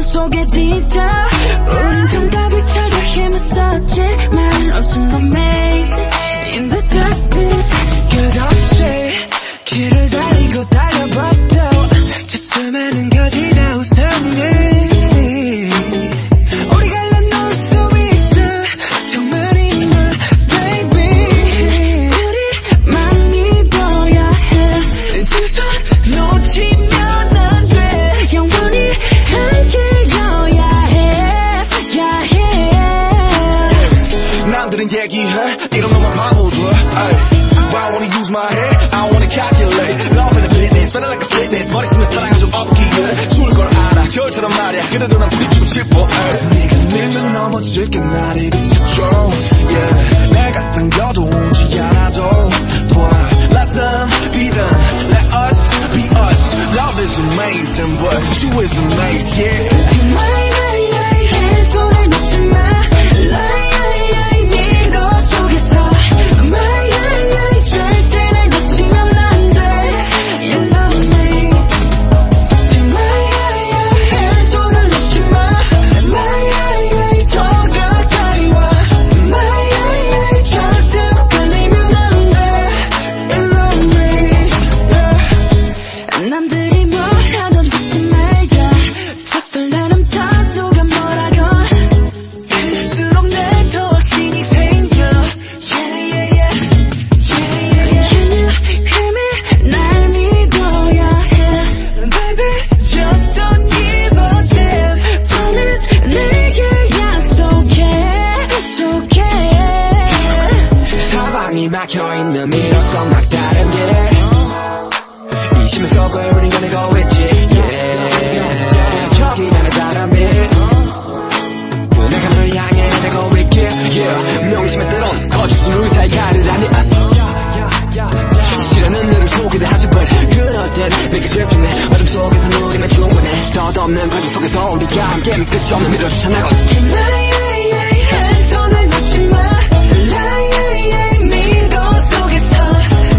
속에 진짜 우린 정답을 찾아 헤맸었지만 어순 amazing in the darkness. 끝없이 길을 달리고 달려봤다. 저 수많은 거지다 웃었니. 우리가 나눌 수 있어 정말이면 baby. 우리만 믿어야 해. 두 손 놓치면 안 돼. 영원히 함께여야 해. 남들은 얘기해 이런 놈만 바보들. I wanna use my head, I wanna calculate. Love in the fitness, feeling like a fitness. 머리 쓰면 사랑하죠 없기에 죽을 걸 알아 겨울처럼 말이야. 그래도 난 부딪히고 싶어. 네가 밀면 넘어질게 나를 잊어줘. Yeah, 내가 당겨도 오지 않아도 돼. Let them be them, let us be us. Love is amazing, but you is amazing, yeah. 정말 손을 놓지 마. 미로 속에서 절대 날 놓치면 안 돼. You love me. 정말 손을 놓지 마. 더 가까이 와. 절대로 끌리면 안 돼. You love me. 남들이 뭐라던 듣지 말자. 저 설레는 다 누가 뭐라건 할수록 내 더 확신이 생겨. Can you hear me? 날 믿어야 해. Baby, just don't give a damn. Promise 내게 약속해. 사방이 막혀있는 미로성 막다른 길. 이 심해 속을 우린 꺼내고 있지. Yeah, 저기 나는 다른 빛. 내가 널 향해 되고 있길. Yeah, 명심에 때론 거짓은 우리 사이 가르라니. 실현은 너를 속이려 하지 but 그럴 땐 내게 집중해. 어둠 속에서 우리만 충분해. 덧없는 과정 속에서 우리가 함께 끝이 없는 미래를 쫓아나고. 손을 놓지 마. 미로 속에서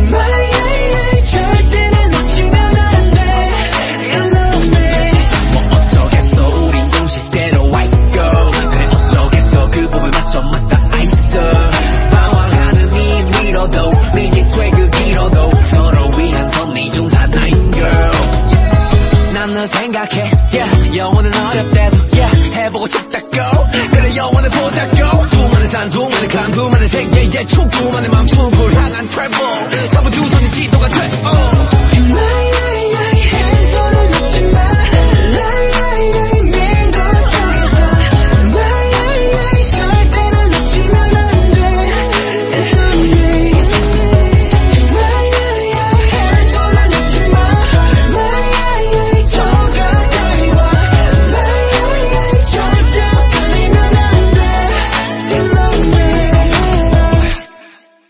절대 날 놓치면 안 돼. You love me. 뭐 어쩌겠어 우린 공식대로 white girl. 그래 어쩌겠어 그 법을 맞춰 맞닿아 있어. 방황하는 이 위로도 미지 swag 길어도 서로 위한 섭리 중 하나인 girl. 난 널 생각해 yeah. 영원은 어렵대도 yeah. 해보고 싶다고 그래 영원을 보자고. 수많은 산 수많은 강 수많은 세계의 촉 수많은 맘 수를 향한 travel. 전부 두 손이 지도가 돼